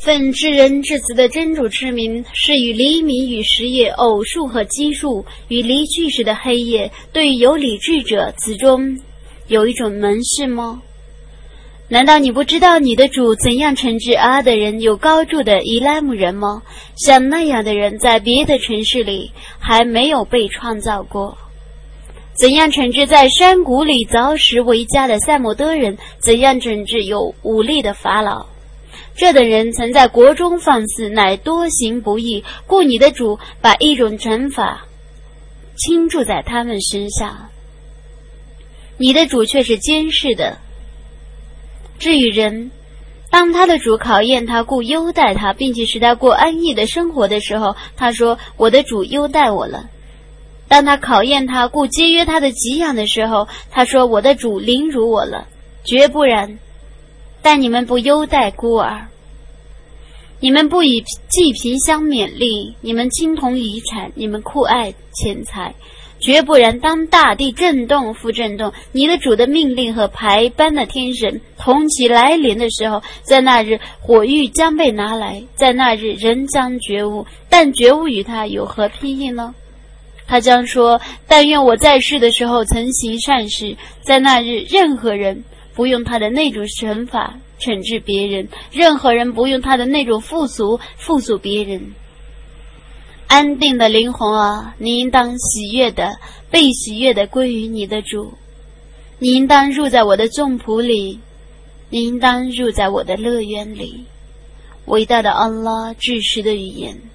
奉至人至此的真主之名，是与黎明与时夜、偶数和奇数与离去时的黑夜，对于有理智者，此中有一种门市吗？难道你不知道你的主怎样惩治阿的人有高筑的伊拉姆人吗？像那样的人在别的城市里还没有被创造过。怎样惩治在山谷里凿石为家的塞摩德人？怎样惩治有武力的法老？这等人曾在国中放肆，乃多行不义，故你的主把一种惩罚倾注在他们身上。你的主却是监视的。至于人，当他的主考验他，故优待他，并且使他过安逸的生活的时候，他说：我的主优待我了。当他考验他，故节约他的给养的时候，他说：我的主凌辱我了，绝不然。但你们不优待孤儿，你们不以济贫相勉励，你们倾同遗产，你们酷爱钱财，绝不然。当大地震动复震动，你的主的命令和排班的天神同其来临的时候，在那日火狱将被拿来，在那日人将觉悟，但觉悟与他有何裨益呢？他将说：但愿我在世的时候曾行善事，在那日任何人不用他的那种惩罚惩治别人，任何人不用他的那种负俗别人。安定的灵魂啊，你应当喜悦的被喜悦的归于你的主，你应当入在我的众仆里，你应当入在我的乐园里。伟大的安拉至实的语言。